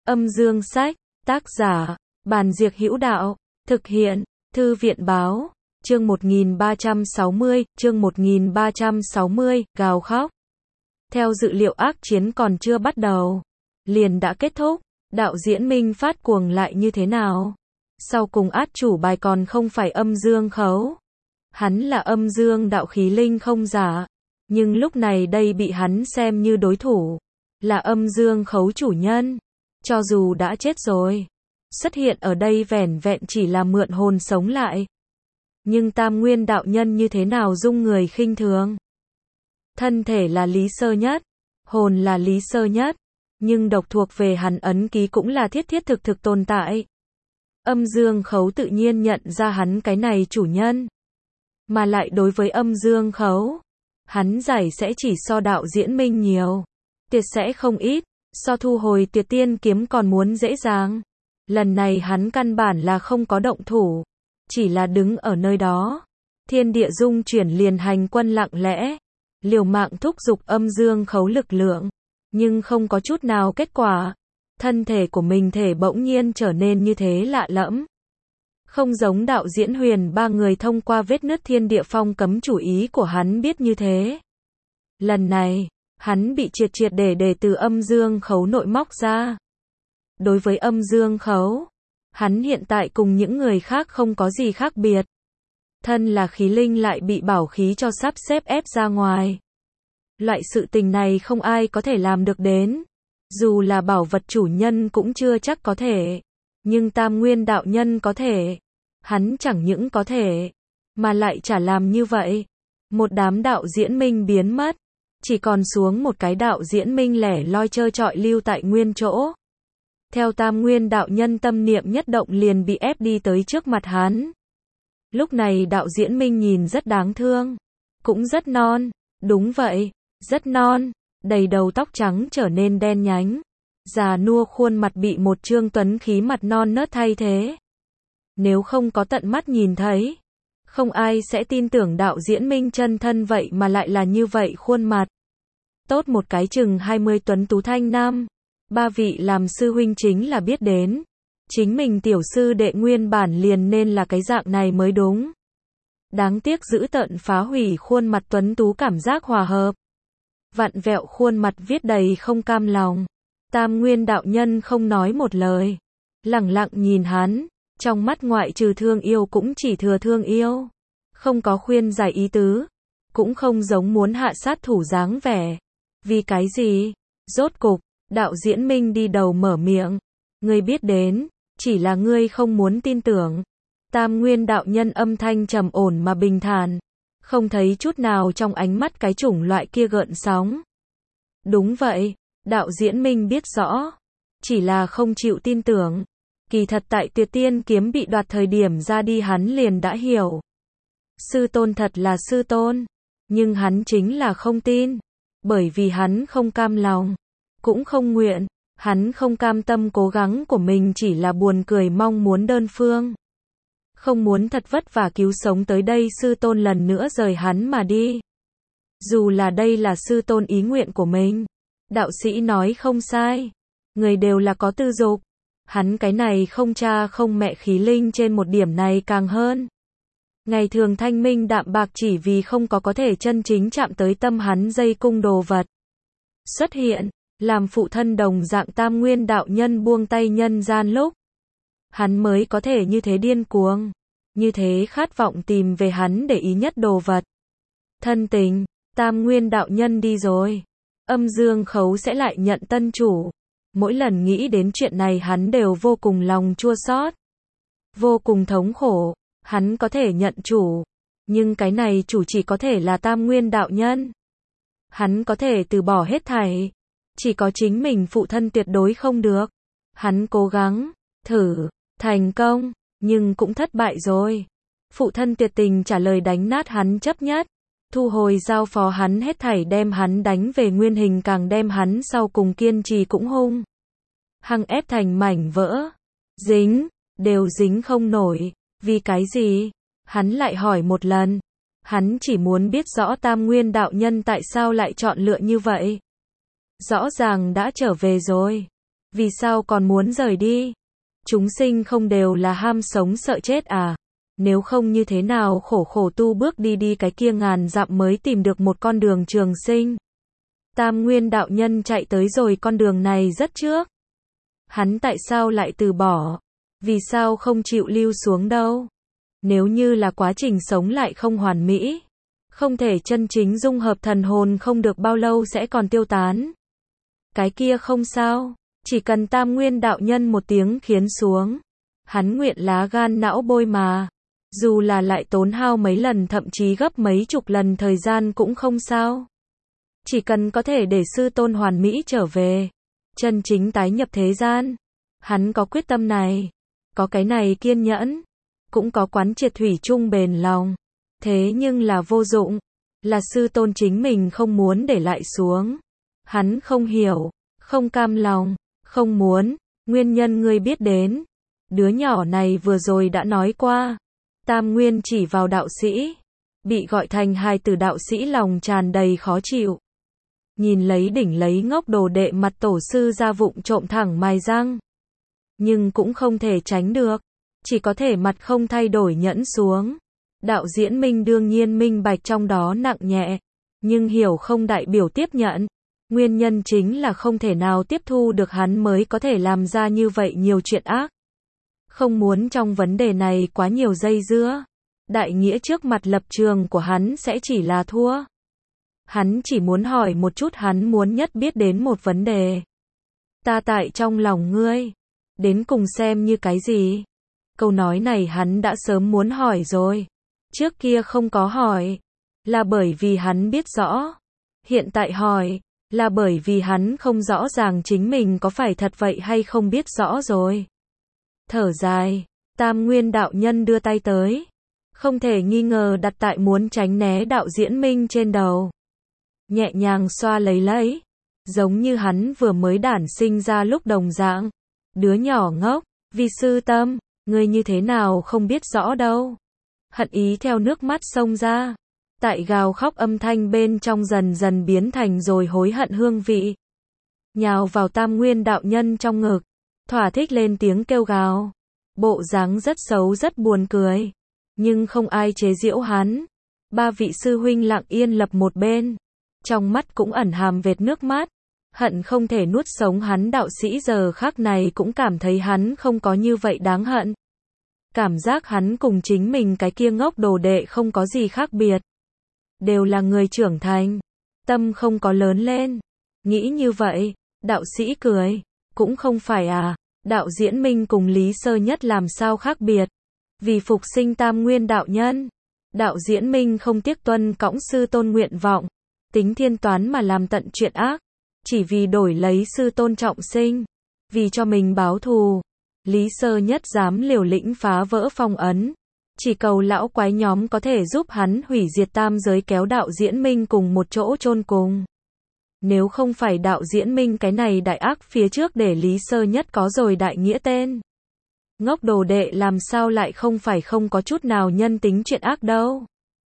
Âm dương sách, tác giả, Bàn Diệc Hữu Đạo, thực hiện, Thư viện báo, chương 1360, gào khóc. Theo dự liệu ác chiến còn chưa bắt đầu, liền đã kết thúc, đạo diễn Minh phát cuồng lại như thế nào? Sau cùng át chủ bài còn không phải Âm Dương Khấu. Hắn là âm dương đạo khí linh không giả, nhưng lúc này đây bị hắn xem như đối thủ, là Âm Dương Khấu chủ nhân. Cho dù đã chết rồi, xuất hiện ở đây vẻn vẹn chỉ là mượn hồn sống lại. Nhưng Tam Nguyên đạo nhân như thế nào dung người khinh thường? Thân thể là lý sơ nhất, hồn là lý sơ nhất, nhưng độc thuộc về hắn ấn ký cũng là thiết thiết thực thực tồn tại. Âm Dương Khấu tự nhiên nhận ra hắn cái này chủ nhân. Mà lại đối với Âm Dương Khấu, hắn giải sẽ chỉ so đạo diễn Minh nhiều, tuyệt sẽ không ít, so thu hồi Tuyệt Tiên kiếm còn muốn dễ dàng. Lần này hắn căn bản là không có động thủ, chỉ là đứng ở nơi đó. Thiên địa dung chuyển liền hành quân lặng lẽ, liều mạng thúc giục Âm Dương Khấu lực lượng, nhưng không có chút nào kết quả. Thân thể của mình thể bỗng nhiên trở nên như thế lạ lẫm. Không giống đạo diễn Huyền ba người thông qua vết nứt thiên địa phong cấm chủ ý của hắn biết như thế. Lần này, hắn bị triệt triệt để từ Âm Dương Khấu nội móc ra. Đối với Âm Dương Khấu, hắn hiện tại cùng những người khác không có gì khác biệt. Thân là khí linh lại bị bảo khí cho sắp xếp ép ra ngoài. Loại sự tình này không ai có thể làm được đến. Dù là bảo vật chủ nhân cũng chưa chắc có thể. Nhưng Tam Nguyên đạo nhân có thể. Hắn chẳng những có thể, mà lại chả làm như vậy. Một đám đạo diễn Minh biến mất. Chỉ còn xuống một cái đạo diễn Minh lẻ loi trơ trọi lưu tại nguyên chỗ. Theo Tam Nguyên đạo nhân tâm niệm nhất động liền bị ép đi tới trước mặt hắn. Lúc này đạo diễn Minh nhìn rất đáng thương. Cũng rất non. Đúng vậy, rất non. Đầy đầu tóc trắng trở nên đen nhánh. Già nua khuôn mặt bị một trương tuấn khí mặt non nớt thay thế. Nếu không có tận mắt nhìn thấy, không ai sẽ tin tưởng đạo diễn Minh chân thân vậy mà lại là như vậy khuôn mặt. Tốt một cái chừng 20 tuấn tú thanh nam. Ba vị làm sư huynh chính là biết đến. Chính mình tiểu sư đệ nguyên bản liền nên là cái dạng này mới đúng. Đáng tiếc dữ tợn phá hủy khuôn mặt tuấn tú cảm giác hòa hợp. Vặn vẹo khuôn mặt viết đầy không cam lòng. Tam Nguyên đạo nhân không nói một lời. Lẳng lặng nhìn hắn. Trong mắt ngoại trừ thương yêu cũng chỉ thừa thương yêu. Không có khuyên giải ý tứ. Cũng không giống muốn hạ sát thủ dáng vẻ. Vì cái gì? Rốt cục, đạo diễn Minh đi đầu mở miệng. Ngươi biết đến, chỉ là ngươi không muốn tin tưởng. Tam Nguyên đạo nhân âm thanh trầm ổn mà bình thản. Không thấy chút nào trong ánh mắt cái chủng loại kia gợn sóng. Đúng vậy, đạo diễn Minh biết rõ. Chỉ là không chịu tin tưởng. Kỳ thật tại Tuyệt Tiên kiếm bị đoạt thời điểm ra đi hắn liền đã hiểu. Sư tôn thật là sư tôn. Nhưng hắn chính là không tin. Bởi vì hắn không cam lòng. Cũng không nguyện. Hắn không cam tâm cố gắng của mình chỉ là buồn cười mong muốn đơn phương. Không muốn thật vất vả cứu sống tới đây sư tôn lần nữa rời hắn mà đi. Dù là đây là sư tôn ý nguyện của mình. Đạo sĩ nói không sai. Người đều là có tư dục. Hắn cái này không cha không mẹ khí linh trên một điểm này càng hơn. Ngày thường thanh minh đạm bạc chỉ vì không có thể chân chính chạm tới tâm hắn dây cung đồ vật. Xuất hiện, làm phụ thân đồng dạng Tam Nguyên đạo nhân buông tay nhân gian lúc. Hắn mới có thể như thế điên cuồng. Như thế khát vọng tìm về hắn để ý nhất đồ vật. Thân tình, Tam Nguyên đạo nhân đi rồi. Âm Dương Khấu sẽ lại nhận tân chủ. Mỗi lần nghĩ đến chuyện này hắn đều vô cùng lòng chua xót. Vô cùng thống khổ. Hắn có thể nhận chủ. Nhưng cái này chủ chỉ có thể là Tam Nguyên đạo nhân. Hắn có thể từ bỏ hết thảy. Chỉ có chính mình phụ thân tuyệt đối không được. Hắn cố gắng, thử, thành công, nhưng cũng thất bại rồi. Phụ thân tuyệt tình trả lời đánh nát hắn chấp nhất. Thu hồi giao phó hắn hết thảy đem hắn đánh về nguyên hình càng đem hắn sau cùng kiên trì cũng hung. Hăng ép thành mảnh vỡ. Dính, đều dính không nổi. Vì cái gì? Hắn lại hỏi một lần. Hắn chỉ muốn biết rõ Tam Nguyên đạo nhân tại sao lại chọn lựa như vậy. Rõ ràng đã trở về rồi. Vì sao còn muốn rời đi? Chúng sinh không đều là ham sống sợ chết à? Nếu không như thế nào khổ khổ tu bước đi đi cái kia ngàn dặm mới tìm được một con đường trường sinh. Tam Nguyên đạo nhân chạy tới rồi con đường này rất trước. Hắn tại sao lại từ bỏ? Vì sao không chịu lưu xuống đâu? Nếu như là quá trình sống lại không hoàn mỹ, không thể chân chính dung hợp thần hồn không được bao lâu sẽ còn tiêu tán. Cái kia không sao, chỉ cần Tam Nguyên đạo nhân một tiếng khiến xuống, hắn nguyện lá gan não bôi mà. Dù là lại tốn hao mấy lần thậm chí gấp mấy chục lần thời gian cũng không sao. Chỉ cần có thể để sư tôn hoàn mỹ trở về, chân chính tái nhập thế gian. Hắn có quyết tâm này, có cái này kiên nhẫn, cũng có quán triệt thủy chung bền lòng. Thế nhưng là vô dụng, là sư tôn chính mình không muốn để lại xuống. Hắn không hiểu, không cam lòng, không muốn, nguyên nhân ngươi biết đến. Đứa nhỏ này vừa rồi đã nói qua. Tam Nguyên chỉ vào đạo sĩ, bị gọi thành hài tử đạo sĩ lòng tràn đầy khó chịu. Nhìn lấy đỉnh lấy ngốc đồ đệ mặt tổ sư ra vụng trộm thẳng mài răng. Nhưng cũng không thể tránh được, chỉ có thể mặt không thay đổi nhẫn xuống. Đạo Diễn Minh đương nhiên minh bạch trong đó nặng nhẹ, nhưng hiểu không đại biểu tiếp nhận. Nguyên nhân chính là không thể nào tiếp thu được hắn mới có thể làm ra như vậy nhiều chuyện ác. Không muốn trong vấn đề này quá nhiều dây dưa. Đại nghĩa trước mặt lập trường của hắn sẽ chỉ là thua. Hắn chỉ muốn hỏi một chút hắn muốn nhất biết đến một vấn đề. Ta tại trong lòng ngươi, đến cùng xem như cái gì? Câu nói này hắn đã sớm muốn hỏi rồi. Trước kia không có hỏi, là bởi vì hắn biết rõ. Hiện tại hỏi, là bởi vì hắn không rõ ràng chính mình có phải thật vậy hay không biết rõ rồi. Thở dài, Tam Nguyên đạo nhân đưa tay tới. Không thể nghi ngờ đặt tại muốn tránh né đạo Diễn Minh trên đầu. Nhẹ nhàng xoa lấy, giống như hắn vừa mới đản sinh ra lúc đồng dạng. Đứa nhỏ ngốc, vi sư tâm, ngươi như thế nào không biết rõ đâu. Hận ý theo nước mắt xông ra. Tại gào khóc âm thanh bên trong dần dần biến thành rồi hối hận hương vị. Nhào vào Tam Nguyên đạo nhân trong ngực, thỏa thích lên tiếng kêu gào. Bộ dáng rất xấu rất buồn cười. Nhưng không ai chế giễu hắn. Ba vị sư huynh lặng yên lập một bên. Trong mắt cũng ẩn hàm vệt nước mắt. Hận không thể nuốt sống hắn đạo sĩ giờ khắc này cũng cảm thấy hắn không có như vậy đáng hận. Cảm giác hắn cùng chính mình cái kia ngốc đồ đệ không có gì khác biệt. Đều là người trưởng thành. Tâm không có lớn lên. Nghĩ như vậy, đạo sĩ cười. Cũng không phải à, đạo Diễn Minh cùng Lý Sơ Nhất làm sao khác biệt. Vì phục sinh Tam Nguyên đạo nhân, đạo Diễn Minh không tiếc tuân cõng sư tôn nguyện vọng, tính thiên toán mà làm tận chuyện ác, chỉ vì đổi lấy sư tôn trọng sinh, vì cho mình báo thù. Lý Sơ Nhất dám liều lĩnh phá vỡ phong ấn, chỉ cầu lão quái nhóm có thể giúp hắn hủy diệt tam giới kéo đạo Diễn Minh cùng một chỗ chôn cùng. Nếu không phải đạo Diễn Minh cái này đại ác phía trước để Lý Sơ Nhất có rồi đại nghĩa tên. Ngốc đồ đệ làm sao lại không phải không có chút nào nhân tính chuyện ác đâu.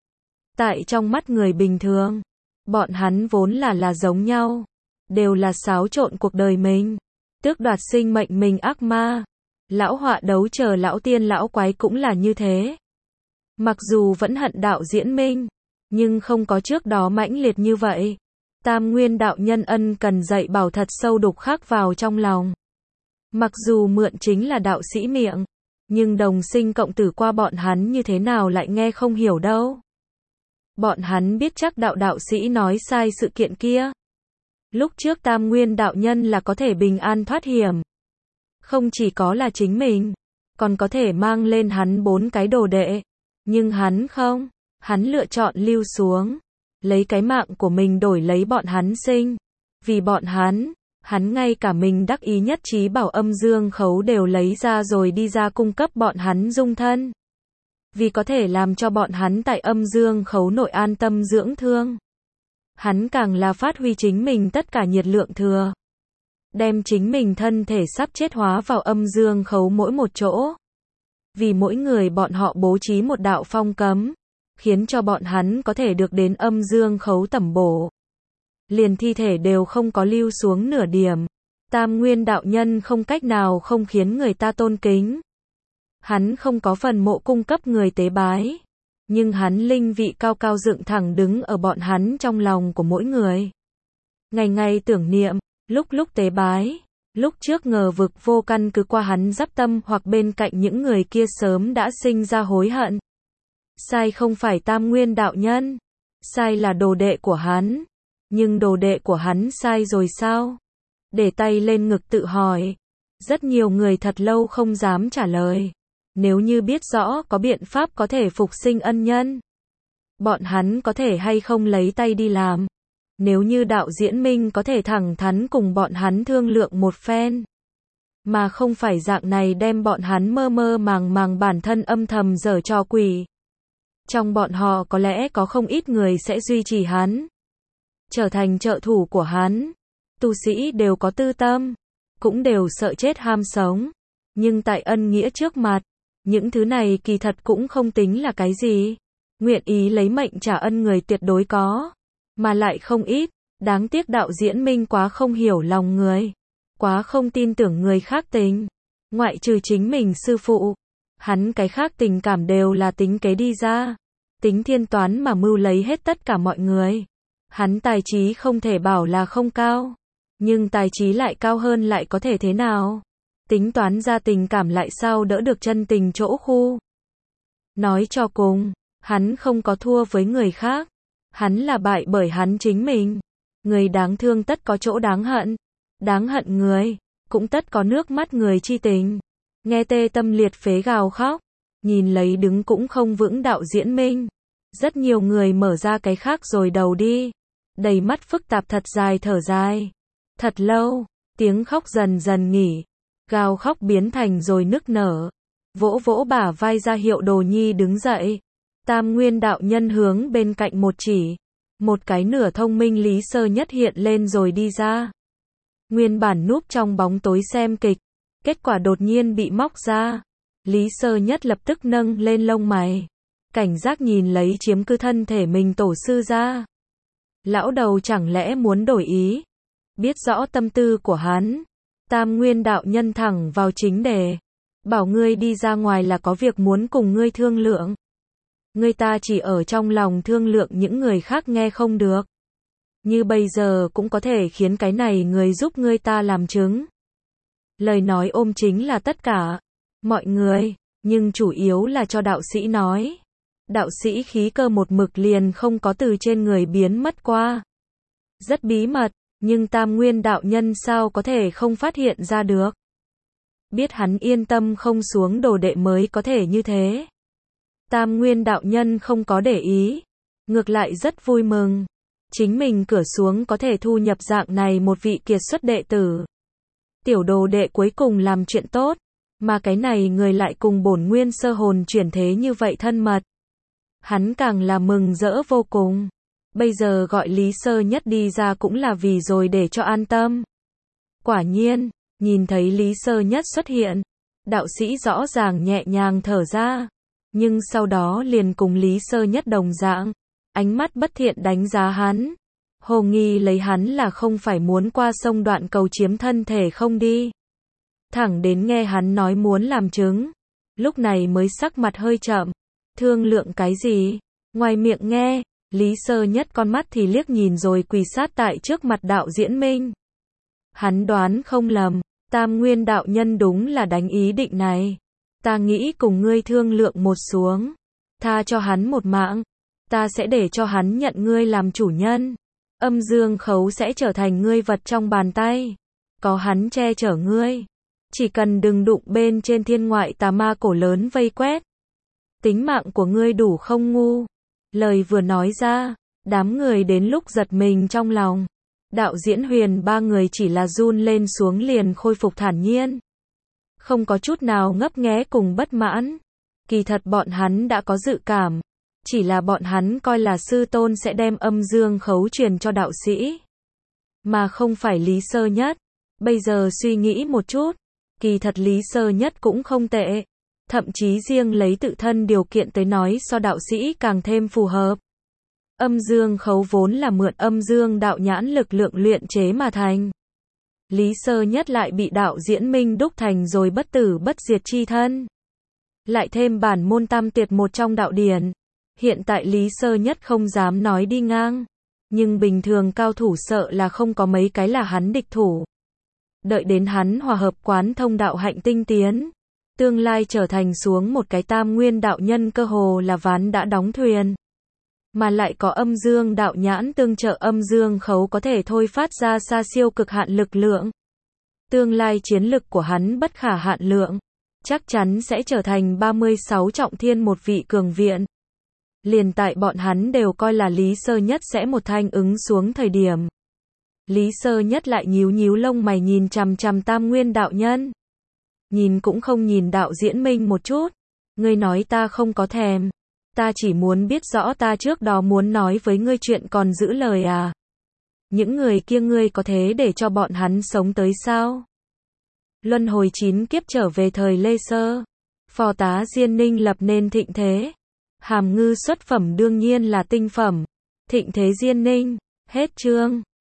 Tại trong mắt người bình thường, bọn hắn vốn là giống nhau. Đều là xáo trộn cuộc đời mình. Tước đoạt sinh mệnh mình ác ma. Lão họa đấu chờ lão tiên lão quái cũng là như thế. Mặc dù vẫn hận đạo Diễn Minh, nhưng không có trước đó mãnh liệt như vậy. Tam Nguyên đạo nhân ân cần dạy bảo thật sâu đục khắc vào trong lòng. Mặc dù mượn chính là đạo sĩ miệng, nhưng đồng sinh cộng tử qua bọn hắn như thế nào lại nghe không hiểu đâu. Bọn hắn biết chắc đạo sĩ nói sai sự kiện kia. Lúc trước Tam Nguyên đạo nhân là có thể bình an thoát hiểm. Không chỉ có là chính mình, còn có thể mang lên hắn 4 cái đồ đệ. Nhưng hắn không, hắn lựa chọn lưu xuống. Lấy cái mạng của mình đổi lấy bọn hắn sinh. Vì bọn hắn ngay cả mình đắc ý nhất trí bảo âm dương khấu đều lấy ra rồi đi ra cung cấp bọn hắn dung thân. Vì có thể làm cho bọn hắn tại âm dương khấu nội an tâm dưỡng thương. Hắn càng là phát huy chính mình tất cả nhiệt lượng thừa. Đem chính mình thân thể sắp chết hóa vào âm dương khấu mỗi một chỗ. Vì mỗi người bọn họ bố trí một đạo phong cấm. Khiến cho bọn hắn có thể được đến âm dương khấu tẩm bổ. Liền thi thể đều không có lưu xuống nửa điểm. Tam Nguyên đạo nhân không cách nào không khiến người ta tôn kính. Hắn không có phần mộ cung cấp người tế bái, nhưng hắn linh vị cao cao dựng thẳng đứng ở bọn hắn trong lòng của mỗi người. Ngày ngày tưởng niệm, lúc lúc tế bái, lúc trước ngờ vực vô căn cứ qua hắn dắp tâm hoặc bên cạnh những người kia sớm đã sinh ra hối hận. Sai không phải Tam Nguyên đạo nhân, sai là đồ đệ của hắn. Nhưng đồ đệ của hắn sai rồi sao? Để tay lên ngực tự hỏi. Rất nhiều người thật lâu không dám trả lời. Nếu như biết rõ có biện pháp có thể phục sinh ân nhân, bọn hắn có thể hay không lấy tay đi làm. Nếu như đạo diễn minh có thể thẳng thắn cùng bọn hắn thương lượng một phen, mà không phải dạng này đem bọn hắn mơ mơ màng màng bản thân âm thầm giở trò quỷ. Trong bọn họ có lẽ có không ít người sẽ duy trì hắn, trở thành trợ thủ của hắn. Tu sĩ đều có tư tâm, cũng đều sợ chết ham sống. Nhưng tại ân nghĩa trước mặt, những thứ này kỳ thật cũng không tính là cái gì. Nguyện ý lấy mệnh trả ân người tuyệt đối có, mà lại không ít. Đáng tiếc đạo diễn minh quá không hiểu lòng người, quá không tin tưởng người khác tình. Ngoại trừ chính mình sư phụ, hắn cái khác tình cảm đều là tính kế đi ra, tính thiên toán mà mưu lấy hết tất cả mọi người. Hắn tài trí không thể bảo là không cao, nhưng tài trí lại cao hơn lại có thể thế nào? Tính toán ra tình cảm lại sao đỡ được chân tình chỗ khu. Nói cho cùng, hắn không có thua với người khác, hắn là bại bởi hắn chính mình. Người đáng thương tất có chỗ đáng hận người, cũng tất có nước mắt người chi tình. Nghe tê tâm liệt phế gào khóc, nhìn lấy đứng cũng không vững đạo diễn minh. Rất nhiều người mở ra cái khác rồi đầu đi, đầy mắt phức tạp thật dài thở dài. Thật lâu, tiếng khóc dần dần nghỉ, gào khóc biến thành rồi nức nở. Vỗ vỗ bả vai ra hiệu Đồ Nhi đứng dậy. Tam Nguyên đạo nhân hướng bên cạnh một chỉ, một cái nửa thông minh Lý Sơ Nhất hiện lên rồi đi ra. Nguyên bản núp trong bóng tối xem kịch, kết quả đột nhiên bị móc ra. Lý Sơ Nhất lập tức nâng lên lông mày, cảnh giác nhìn lấy chiếm cứ thân thể mình tổ sư ra. Lão đầu chẳng lẽ muốn đổi ý? Biết rõ tâm tư của hắn, Tam Nguyên đạo nhân thẳng vào chính đề. Bảo ngươi đi ra ngoài là có việc muốn cùng ngươi thương lượng. Ngươi ta chỉ ở trong lòng thương lượng, những người khác nghe không được. Như bây giờ cũng có thể khiến cái này người giúp ngươi ta làm chứng. Lời nói ôm chính là tất cả mọi người, nhưng chủ yếu là cho đạo sĩ nói. Đạo sĩ khí cơ một mực liền không có từ trên người biến mất qua. Rất bí mật, nhưng Tam Nguyên đạo nhân sao có thể không phát hiện ra được. Biết hắn yên tâm không xuống đồ đệ mới có thể như thế. Tam Nguyên đạo nhân không có để ý, ngược lại rất vui mừng. Chính mình cửa xuống có thể thu nhập dạng này một vị kiệt xuất đệ tử. Tiểu đồ đệ cuối cùng làm chuyện tốt, mà cái này người lại cùng bổn nguyên sơ hồn chuyển thế như vậy thân mật. Hắn càng là mừng rỡ vô cùng. Bây giờ gọi Lý Sơ Nhất đi ra cũng là vì rồi để cho an tâm. Quả nhiên, nhìn thấy Lý Sơ Nhất xuất hiện, đạo sĩ rõ ràng nhẹ nhàng thở ra. Nhưng sau đó liền cùng Lý Sơ Nhất đồng dạng, ánh mắt bất thiện đánh giá hắn. Hồ nghi lấy hắn là không phải muốn qua sông Đoạn Cầu chiếm thân thể không đi. Thẳng đến nghe hắn nói muốn làm chứng, lúc này mới sắc mặt hơi chậm. Thương lượng cái gì? Ngoài miệng nghe, Lý Sơ Nhất con mắt thì liếc nhìn rồi quỳ sát tại trước mặt đạo diễn minh. Hắn đoán không lầm, Tam Nguyên đạo nhân đúng là đánh ý định này. Ta nghĩ cùng ngươi thương lượng một xuống, tha cho hắn một mạng, ta sẽ để cho hắn nhận ngươi làm chủ nhân. Âm Dương Khấu sẽ trở thành ngươi vật trong bàn tay, có hắn che chở ngươi, chỉ cần đừng đụng bên trên thiên ngoại tà ma cổ lớn vây quét. Tính mạng của ngươi đủ không ngu. Lời vừa nói ra, đám người đến lúc giật mình trong lòng. Đạo diễn Huyền ba người chỉ là run lên xuống liền khôi phục thản nhiên. Không có chút nào ngấp nghé cùng bất mãn. Kỳ thật bọn hắn đã có dự cảm. Chỉ là bọn hắn coi là sư tôn sẽ đem Âm Dương Khấu truyền cho đạo sĩ, mà không phải Lý Sơ Nhất. Bây giờ suy nghĩ một chút, kỳ thật Lý Sơ Nhất cũng không tệ. Thậm chí riêng lấy tự thân điều kiện tới nói so đạo sĩ càng thêm phù hợp. Âm Dương Khấu vốn là mượn âm dương đạo nhãn lực lượng luyện chế mà thành. Lý Sơ Nhất lại bị đạo diễn Minh đúc thành rồi bất tử bất diệt chi thân. Lại thêm bản môn tam tuyệt một trong đạo điển. Hiện tại Lý Sơ Nhất không dám nói đi ngang. Nhưng bình thường cao thủ sợ là không có mấy cái là hắn địch thủ. Đợi đến hắn hòa hợp quán thông đạo hạnh tinh tiến. Tương lai trở thành xuống một cái tam nguyên đạo nhân cơ hồ là ván đã đóng thuyền. Mà lại có âm dương đạo nhãn tương trợ, âm dương khấu có thể thôi phát ra xa siêu cực hạn lực lượng. Tương lai chiến lực của hắn bất khả hạn lượng. Chắc chắn sẽ trở thành 36 trọng thiên một vị cường viện. Liền tại bọn hắn đều coi là Lý Sơ Nhất sẽ một thanh ứng xuống thời điểm. Lý Sơ Nhất lại nhíu nhíu lông mày nhìn chằm chằm tam nguyên đạo nhân. Nhìn cũng không nhìn đạo diễn Minh một chút. Ngươi nói ta không có thèm. Ta chỉ muốn biết rõ ta trước đó muốn nói với ngươi chuyện còn giữ lời à. Những người kia ngươi có thế để cho bọn hắn sống tới sao? Luân hồi 9 kiếp trở về thời Lê Sơ. Phò tá Diên Ninh lập nên thịnh thế. Hàm ngư xuất phẩm đương nhiên là tinh phẩm. Thịnh thế Diên Ninh. Hết chương.